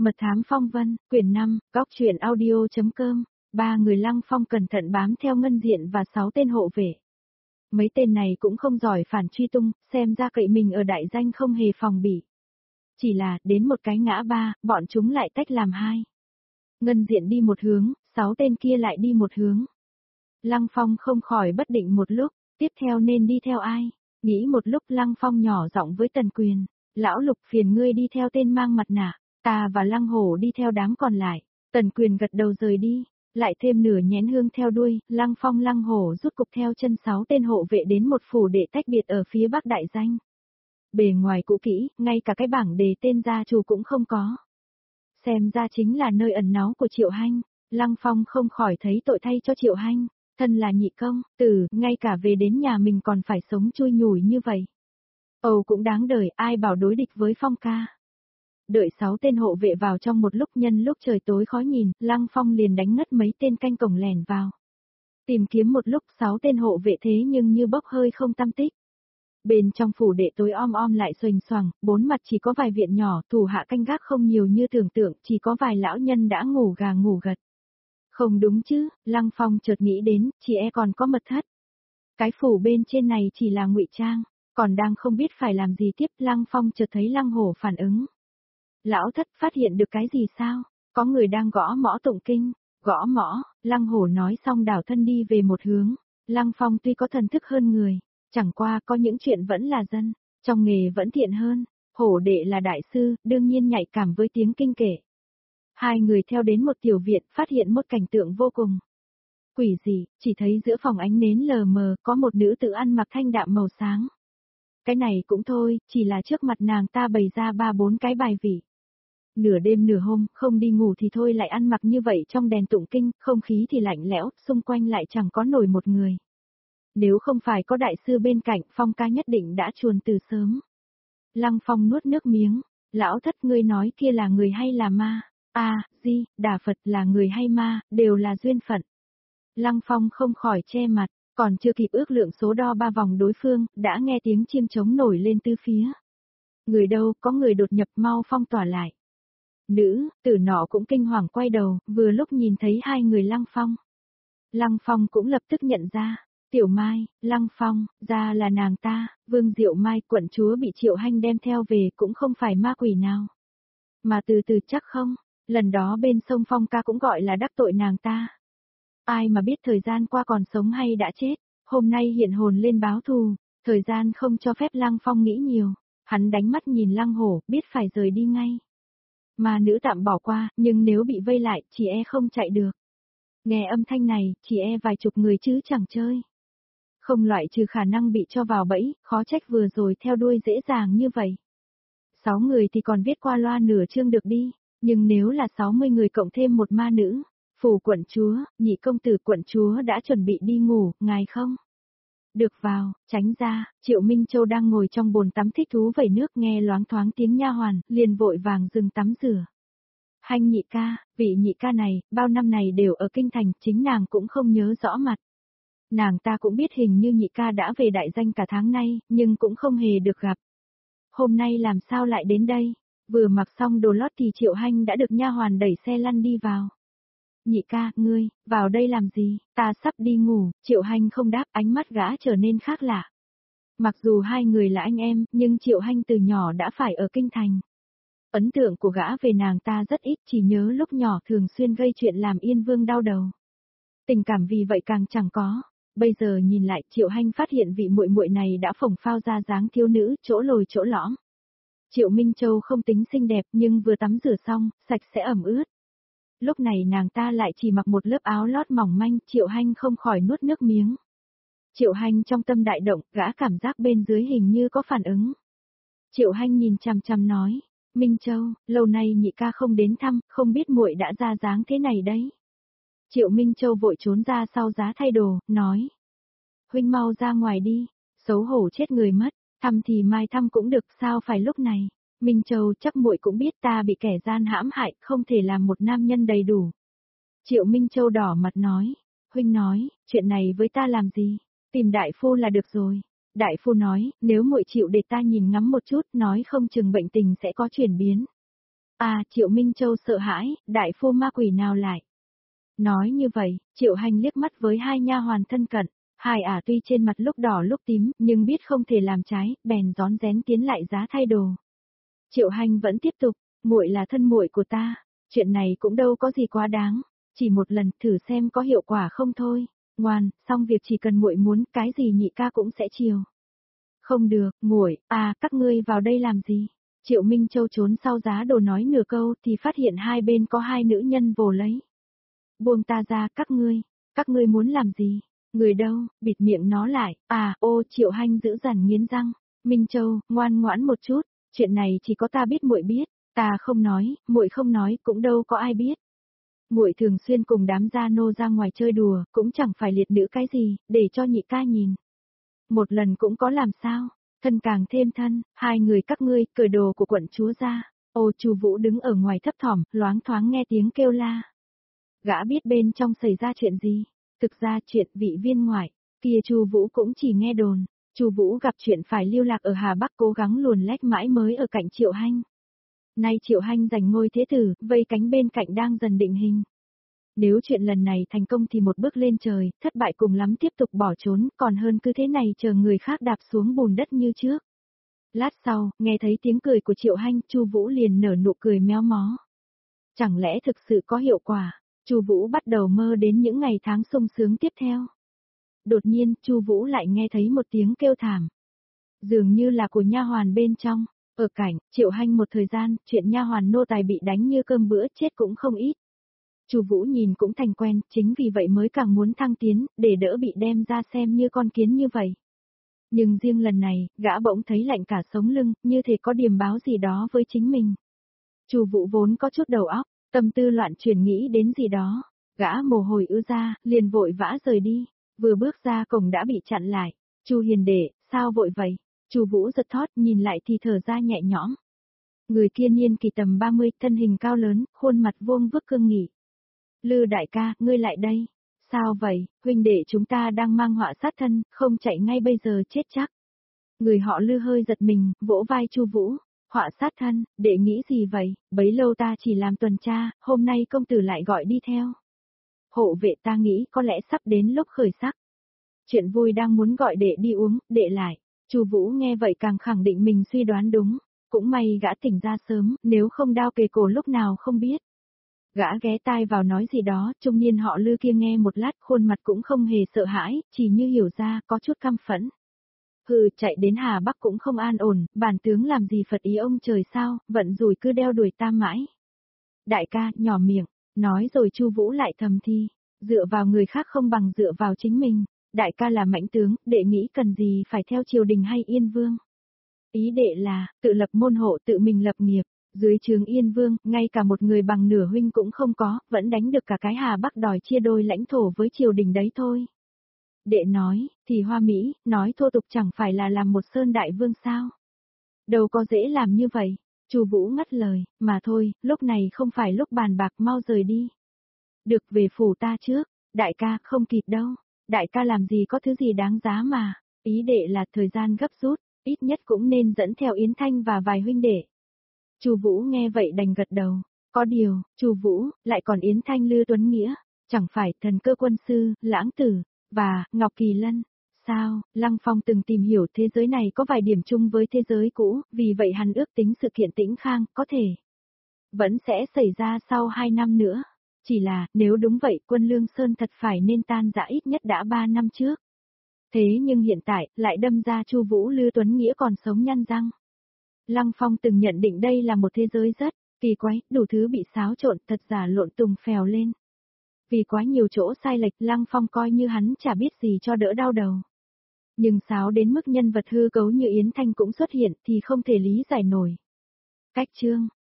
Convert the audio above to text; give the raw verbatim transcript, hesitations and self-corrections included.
Mật thám phong vân, quyển năm, góc truyện audio.com, ba người Lăng Phong cẩn thận bám theo Ngân Diện và sáu tên hộ vệ. Mấy tên này cũng không giỏi phản truy tung, xem ra cậy mình ở đại danh không hề phòng bị. Chỉ là, đến một cái ngã ba, bọn chúng lại tách làm hai. Ngân Diện đi một hướng, sáu tên kia lại đi một hướng. Lăng Phong không khỏi bất định một lúc, tiếp theo nên đi theo ai? Nghĩ một lúc Lăng Phong nhỏ giọng với Tần Quyền, lão Lục phiền ngươi đi theo tên mang mặt nạ, ta và Lăng Hổ đi theo đám còn lại. Tần Quyền gật đầu rời đi, lại thêm nửa nhén hương theo đuôi, Lăng Phong Lăng Hổ rút cục theo chân sáu tên hộ vệ đến một phủ đệ tách biệt ở phía bắc đại danh. Bề ngoài cũ kỹ, ngay cả cái bảng đề tên gia chủ cũng không có. Xem ra chính là nơi ẩn náu của Triệu Hanh, Lăng Phong không khỏi thấy tội thay cho Triệu Hanh, thân là nhị công, tử, ngay cả về đến nhà mình còn phải sống chui nhủi như vậy. Ồ cũng đáng đời, ai bảo đối địch với Phong ca. Đợi sáu tên hộ vệ vào trong một lúc, nhân lúc trời tối khó nhìn, Lăng Phong liền đánh ngất mấy tên canh cổng lẻn vào. Tìm kiếm một lúc sáu tên hộ vệ thế nhưng như bốc hơi không tăm tích. Bên trong phủ đệ tối om om lại xoành xoàng, bốn mặt chỉ có vài viện nhỏ, thủ hạ canh gác không nhiều như tưởng tượng, chỉ có vài lão nhân đã ngủ gà ngủ gật. Không đúng chứ, Lăng Phong chợt nghĩ đến, chỉ e còn có mật thất. Cái phủ bên trên này chỉ là ngụy trang, còn đang không biết phải làm gì tiếp, Lăng Phong chợt thấy Lăng Hổ phản ứng. Lão thất phát hiện được cái gì sao? Có người đang gõ mõ tụng kinh, gõ mõ, Lăng Hổ nói xong đảo thân đi về một hướng. Lăng Phong tuy có thần thức hơn người, chẳng qua có những chuyện vẫn là dân, trong nghề vẫn thiện hơn. Hổ đệ là đại sư, đương nhiên nhạy cảm với tiếng kinh kệ. Hai người theo đến một tiểu viện, phát hiện một cảnh tượng vô cùng quỷ dị, chỉ thấy giữa phòng ánh nến lờ mờ có một nữ tử ăn mặc thanh đạm màu sáng. Cái này cũng thôi, chỉ là trước mặt nàng ta bày ra ba bốn cái bài vị. Nửa đêm nửa hôm, không đi ngủ thì thôi lại ăn mặc như vậy trong đèn tụng kinh, không khí thì lạnh lẽo, xung quanh lại chẳng có nổi một người. Nếu không phải có đại sư bên cạnh, Phong ca nhất định đã chuồn từ sớm. Lăng Phong nuốt nước miếng, lão thất ngươi nói kia là người hay là ma? A, Di, Đà Phật là người hay ma, đều là duyên phận. Lăng Phong không khỏi che mặt, còn chưa kịp ước lượng số đo ba vòng đối phương, đã nghe tiếng chim trống nổi lên tứ phía. Người đâu, có người đột nhập, mau phong tỏa lại. Nữ, tử nọ cũng kinh hoàng quay đầu, vừa lúc nhìn thấy hai người Lăng Phong. Lăng Phong cũng lập tức nhận ra, Tiểu Mai, Lăng Phong, ra là nàng ta, Vương Diệu Mai, quận chúa bị Triệu Hanh đem theo về, cũng không phải ma quỷ nào. Mà từ từ chắc không, lần đó bên sông Phong ca cũng gọi là đắc tội nàng ta. Ai mà biết thời gian qua còn sống hay đã chết, hôm nay hiện hồn lên báo thù, thời gian không cho phép Lăng Phong nghĩ nhiều, hắn đánh mắt nhìn Lăng Hổ, biết phải rời đi ngay. Mà nữ tạm bỏ qua, nhưng nếu bị vây lại, chỉ e không chạy được. Nghe âm thanh này, chỉ e vài chục người chứ chẳng chơi. Không loại trừ khả năng bị cho vào bẫy, khó trách vừa rồi theo đuôi dễ dàng như vậy. Sáu người thì còn viết qua loa nửa chương được đi, nhưng nếu là sáu mươi người cộng thêm một ma nữ, phủ quận chúa, nhị công tử quận chúa đã chuẩn bị đi ngủ, ngài không? Được vào, tránh ra, Triệu Minh Châu đang ngồi trong bồn tắm thích thú vẩy nước nghe loáng thoáng tiếng nha hoàn, liền vội vàng dừng tắm rửa. Hanh nhị ca, vị nhị ca này, bao năm này đều ở kinh thành, chính nàng cũng không nhớ rõ mặt. Nàng ta cũng biết hình như nhị ca đã về đại danh cả tháng nay, nhưng cũng không hề được gặp. Hôm nay làm sao lại đến đây? Vừa mặc xong đồ lót thì Triệu Hanh đã được nha hoàn đẩy xe lăn đi vào. Nhị ca, ngươi, vào đây làm gì? Ta sắp đi ngủ, Triệu Hanh không đáp, ánh mắt gã trở nên khác lạ. Mặc dù hai người là anh em, nhưng Triệu Hanh từ nhỏ đã phải ở kinh thành. Ấn tượng của gã về nàng ta rất ít, chỉ nhớ lúc nhỏ thường xuyên gây chuyện làm Yên Vương đau đầu. Tình cảm vì vậy càng chẳng có. Bây giờ nhìn lại, Triệu Hanh phát hiện vị muội muội này đã phồng phao ra dáng thiếu nữ, chỗ lồi chỗ lõm. Triệu Minh Châu không tính xinh đẹp nhưng vừa tắm rửa xong, sạch sẽ ẩm ướt. Lúc này nàng ta lại chỉ mặc một lớp áo lót mỏng manh, Triệu Hanh không khỏi nuốt nước miếng. Triệu Hanh trong tâm đại động, gã cảm giác bên dưới hình như có phản ứng. Triệu Hanh nhìn chằm chằm nói, Minh Châu, lâu nay nhị ca không đến thăm, không biết muội đã ra dáng thế này đấy. Triệu Minh Châu vội trốn ra sau giá thay đồ, nói. Huynh mau ra ngoài đi, xấu hổ chết người mất, thăm thì mai thăm cũng được, sao phải lúc này. Minh Châu, chắc muội cũng biết ta bị kẻ gian hãm hại, không thể làm một nam nhân đầy đủ. Triệu Minh Châu đỏ mặt nói, huynh nói, chuyện này với ta làm gì, tìm đại phu là được rồi. Đại phu nói, nếu muội chịu để ta nhìn ngắm một chút, nói không chừng bệnh tình sẽ có chuyển biến. À, Triệu Minh Châu sợ hãi, đại phu ma quỷ nào lại? Nói như vậy, Triệu Hành liếc mắt với hai nha hoàn thân cận, hai ả tuy trên mặt lúc đỏ lúc tím, nhưng biết không thể làm trái, bèn rón rén tiến lại giá thay đồ. Triệu Hành vẫn tiếp tục, muội là thân muội của ta, chuyện này cũng đâu có gì quá đáng, chỉ một lần thử xem có hiệu quả không thôi. Ngoan, xong việc chỉ cần muội muốn, cái gì nhị ca cũng sẽ chiều. Không được, muội, à, các ngươi vào đây làm gì? Triệu Minh Châu trốn sau giá đồ nói nửa câu thì phát hiện hai bên có hai nữ nhân vồ lấy. Buông ta ra, các ngươi, các ngươi muốn làm gì? Người đâu, bịt miệng nó lại, à, ô, Triệu Hanh giữ dằn nghiến răng. Minh Châu, ngoan ngoãn một chút, chuyện này chỉ có ta biết muội biết, ta không nói, muội không nói, cũng đâu có ai biết. Muội thường xuyên cùng đám gia nô ra ngoài chơi đùa, cũng chẳng phải liệt nữ cái gì, để cho nhị ca nhìn. Một lần cũng có làm sao, thân càng thêm thân, hai người các ngươi, cởi đồ của quận chúa ra. Ô, Chu Vũ đứng ở ngoài thấp thỏm, loáng thoáng nghe tiếng kêu la. Gã biết bên trong xảy ra chuyện gì, thực ra chuyện vị viên ngoại, kia Chu Vũ cũng chỉ nghe đồn. Chu Vũ gặp chuyện phải lưu lạc ở Hà Bắc cố gắng luồn lách mãi mới ở cạnh Triệu Hanh. Nay Triệu Hanh giành ngôi thế tử, vây cánh bên cạnh đang dần định hình. Nếu chuyện lần này thành công thì một bước lên trời, thất bại cùng lắm tiếp tục bỏ trốn, còn hơn cứ thế này chờ người khác đạp xuống bùn đất như trước. Lát sau, nghe thấy tiếng cười của Triệu Hanh, Chu Vũ liền nở nụ cười méo mó. Chẳng lẽ thực sự có hiệu quả? Chu Vũ bắt đầu mơ đến những ngày tháng sung sướng tiếp theo. Đột nhiên, Chu Vũ lại nghe thấy một tiếng kêu thảm. Dường như là của nha hoàn bên trong. Ở cảnh, Triệu Hanh một thời gian, chuyện nha hoàn nô tài bị đánh như cơm bữa chết cũng không ít. Chu Vũ nhìn cũng thành quen, chính vì vậy mới càng muốn thăng tiến, để đỡ bị đem ra xem như con kiến như vậy. Nhưng riêng lần này, gã bỗng thấy lạnh cả sống lưng, như thể có điềm báo gì đó với chính mình. Chu Vũ vốn có chút đầu óc, tâm tư loạn chuyển nghĩ đến gì đó, gã mồ hôi ứa ra, liền vội vã rời đi, vừa bước ra cổng đã bị chặn lại. Chu Hiền đệ, sao vội vậy? Chu Vũ giật thót, nhìn lại thì thở ra nhẹ nhõm. Người kia niên kỳ tầm ba mươi, thân hình cao lớn, khuôn mặt vuông vức cương nghị. Lư đại ca, ngươi lại đây. Sao vậy, huynh đệ chúng ta đang mang họa sát thân, không chạy ngay bây giờ chết chắc. Người họ Lư hơi giật mình, vỗ vai Chu Vũ. Họa sát thân, đệ nghĩ gì vậy, bấy lâu ta chỉ làm tuần tra, hôm nay công tử lại gọi đi theo. Hộ vệ ta nghĩ có lẽ sắp đến lúc khởi sắc. Chuyện vui đang muốn gọi đệ đi uống, đệ lại. Chu Vũ nghe vậy càng khẳng định mình suy đoán đúng, cũng may gã tỉnh ra sớm, nếu không đao kề cổ lúc nào không biết. Gã ghé tai vào nói gì đó, trung niên họ Lư kia nghe một lát, khuôn mặt cũng không hề sợ hãi, chỉ như hiểu ra, có chút căm phẫn. Hừ, chạy đến Hà Bắc cũng không an ổn, bản tướng làm gì phật ý ông trời sao, vận rủi cứ đeo đuổi ta mãi. Đại ca, nhỏ miệng, nói rồi Chu Vũ lại thầm thi, dựa vào người khác không bằng dựa vào chính mình. Đại ca là mãnh tướng, đệ nghĩ cần gì phải theo triều đình hay Yên Vương. Ý đệ là, tự lập môn hộ tự mình lập nghiệp, dưới trướng Yên Vương, ngay cả một người bằng nửa huynh cũng không có, vẫn đánh được cả cái Hà Bắc đòi chia đôi lãnh thổ với triều đình đấy thôi. Đệ nói, thì Hoa Mỹ, nói thô tục chẳng phải là làm một sơn đại vương sao. Đâu có dễ làm như vậy. Chu Vũ ngắt lời, mà thôi, lúc này không phải lúc bàn bạc, mau rời đi. Được, về phủ ta trước, đại ca, không kịp đâu. Đại ca làm gì có thứ gì đáng giá mà, ý đệ là thời gian gấp rút, ít nhất cũng nên dẫn theo Yến Thanh và vài huynh đệ. Chu Vũ nghe vậy đành gật đầu, có điều, Chu Vũ, lại còn Yến Thanh Lư Tuấn Nghĩa, chẳng phải thần cơ quân sư, Lãng Tử, và, Ngọc Kỳ Lân. Sao, Lăng Phong từng tìm hiểu thế giới này có vài điểm chung với thế giới cũ, vì vậy hắn ước tính sự kiện Tĩnh Khang, có thể, vẫn sẽ xảy ra sau hai năm nữa. Chỉ là, nếu đúng vậy, quân Lương Sơn thật phải nên tan rã ít nhất đã ba năm trước. Thế nhưng hiện tại, lại đâm ra Chu Vũ Lư Tuấn Nghĩa còn sống nhăn răng. Lăng Phong từng nhận định đây là một thế giới rất kỳ quái, đủ thứ bị xáo trộn, thật giả lộn tùng phèo lên. Vì quá nhiều chỗ sai lệch, Lăng Phong coi như hắn chả biết gì cho đỡ đau đầu. Nhưng xáo đến mức nhân vật hư cấu như Yến Thanh cũng xuất hiện thì không thể lý giải nổi. Cách chương